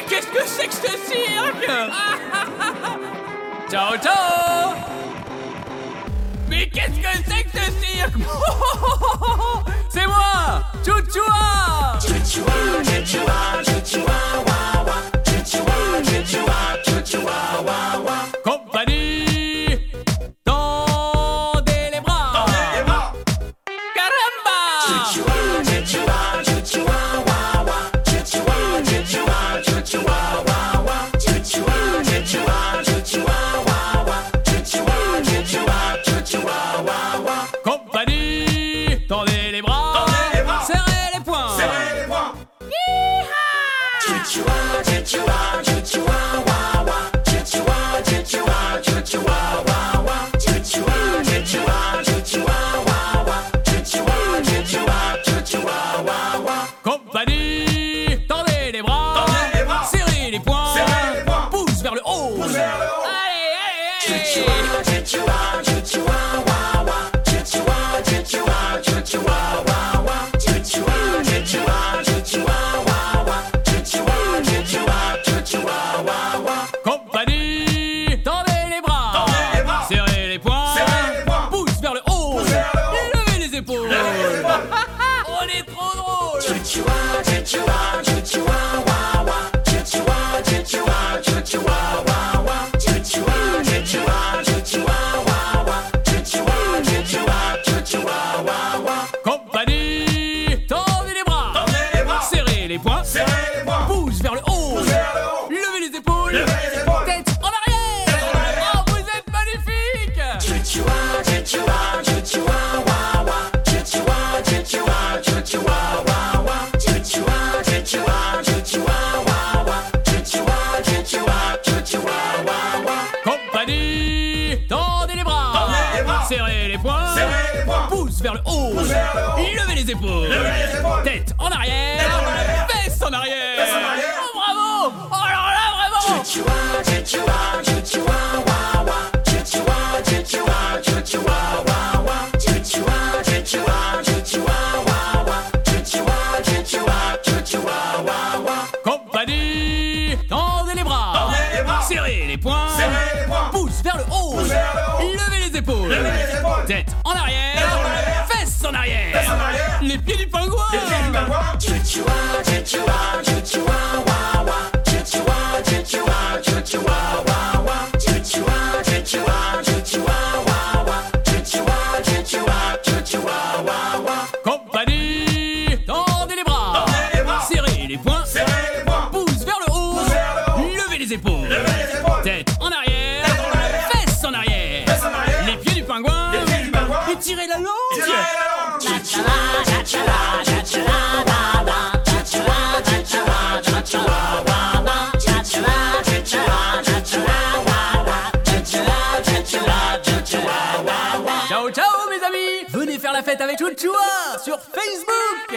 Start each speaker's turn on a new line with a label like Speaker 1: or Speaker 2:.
Speaker 1: Mais qu'est-ce que c'est que ce cirque? Ciao, ciao. Mais qu'est-ce que c'est que ce cirque? C'est moi, Chouchoua.
Speaker 2: Chouchoua, chouchoua, chouchoua, wa wa. Chouchoua, chouchoua, chouchoua, wa wa.
Speaker 1: Compagnie, tendez les bras.
Speaker 2: Tendez les bras.
Speaker 1: Caramba.
Speaker 2: Chouchoua, chouchoua, chouchoua, wa wa. Chouchoua, chouchoua, chouchoua, wa wa. Chouchoua, chouchoua, chouchoua, wa wa. Chouchoua, chouchoua, chouchoua, wa wa.
Speaker 1: Compagnie, tendez les bras.
Speaker 2: Tendez les bras.
Speaker 1: Serrez les poings.
Speaker 2: Serrez les poings. Chouchoua, chouchoua, chouchoua, wa wa. Chouchoua, chouchoua, chouchoua, wa wa. Chouchoua, chouchoua, chouchoua, wa wa. Chouchoua, chouchoua, chouchoua, wa wa.
Speaker 1: Compagnie, tendez les bras.
Speaker 2: Tendez les bras.
Speaker 1: Serrez les poings.
Speaker 2: Serrez les poings.
Speaker 1: Pousse vers le haut.
Speaker 2: Pousse vers le haut.
Speaker 1: Allez, allez,
Speaker 2: Chouchoua,
Speaker 1: allez.
Speaker 2: chouchoua, chouchoua, wa wa. Chouchoua, chouchoua, chouchoua, wa wa. Chouchoua, chouchoua, chouchoua, wa wa. Chouchoua, chouchoua, chouchoua, wa wa.
Speaker 1: Compagnie, tendez les bras.
Speaker 2: Tendez les bras.
Speaker 1: Serrez les poings.
Speaker 2: Serrez les poings.
Speaker 1: Pousse vers le haut.
Speaker 2: Pousse vers le haut.
Speaker 1: Levez les épaules.
Speaker 2: Levez les épaules.
Speaker 1: On est trop drôle.
Speaker 2: Chouchoua, chouchoua, chouchoua, wa wa. Chouchoua, chouchoua, chouchoua, wa wa. Chouchoua, chouchoua, chouchoua, wa wa. Chouchoua, chouchoua, chouchoua, wa wa.
Speaker 1: Compagnie, tendez les bras.
Speaker 2: Tendez les bras.
Speaker 1: Serrez les poings.
Speaker 2: Serrez les poings.
Speaker 1: Pousse vers le haut.
Speaker 2: Pousse vers le haut.
Speaker 1: Levez les épaules.
Speaker 2: Levez les épaules.
Speaker 1: Tête en arrière.
Speaker 2: Tête en arrière.
Speaker 1: Oh, vous êtes magnifiques.
Speaker 2: Chouchoua, chouchoua, chouchoua, wa wa. Chouchoua, chouchoua, chouchoua, wa wa. Chouchoua, chouchoua, chouchoua, wa wa. Chouchoua, chouchoua, chouchoua, wa wa.
Speaker 1: Compagnie, tendez les bras.
Speaker 2: Tendez les bras.
Speaker 1: Serrez les poings.
Speaker 2: Serrez les poings.
Speaker 1: Pousse vers le haut.
Speaker 2: Pousse vers le haut.
Speaker 1: Levez les épaules.
Speaker 2: Levez les épaules.
Speaker 1: Tête en arrière.
Speaker 2: Tête en arrière.
Speaker 1: Fesses en arrière.
Speaker 2: Fesses en arrière.
Speaker 1: Oh, bravo. Oh, alors là, vraiment.
Speaker 2: Chouchoua, chouchoua, chouchoua, wa wa. Chouchoua, chouchoua, chouchoua, wa wa. Chouchoua, chouchoua, chouchoua, wa wa. Chouchoua, chouchoua, chouchoua, wa wa.
Speaker 1: Compagnie, tendez les bras.
Speaker 2: Tendez les bras.
Speaker 1: Serrez les poings.
Speaker 2: Serrez les poings.
Speaker 1: Pousse vers le haut.
Speaker 2: Pousse vers le haut.
Speaker 1: Levez les épaules.
Speaker 2: Levez les épaules.
Speaker 1: Tête en arrière.
Speaker 2: Tête en arrière.
Speaker 1: Fesses en arrière.
Speaker 2: Fesses en arrière.
Speaker 1: Les pieds du pingouin.
Speaker 2: Les pieds du pingouin. Chouchoua, chouchoua, chouchoua, wa wa. Chouchoua, chouchoua, chouchoua, wa wa. Chouchoua, chouchoua, chouchoua, wa wa. Chouchoua, chouchoua, chouchoua, wa wa.
Speaker 1: Compagnie, tendez les bras.
Speaker 2: Tendez les bras.
Speaker 1: Serrez les poings.
Speaker 2: Serrez les poings.
Speaker 1: Pousse vers le haut.
Speaker 2: Pousse vers le haut.
Speaker 1: Levez les épaules.
Speaker 2: Levez les épaules.
Speaker 1: Tête en arrière.
Speaker 2: Tête en arrière.
Speaker 1: Fesses en arrière.
Speaker 2: Fesses en arrière.
Speaker 1: Les pieds du pingouin.
Speaker 2: Les pieds du pingouin.
Speaker 1: Et tirez la langue.
Speaker 2: Tirez la langue.
Speaker 1: Ciao, ciao mes amis. Venez faire la fête avec Chouchoua sur Facebook.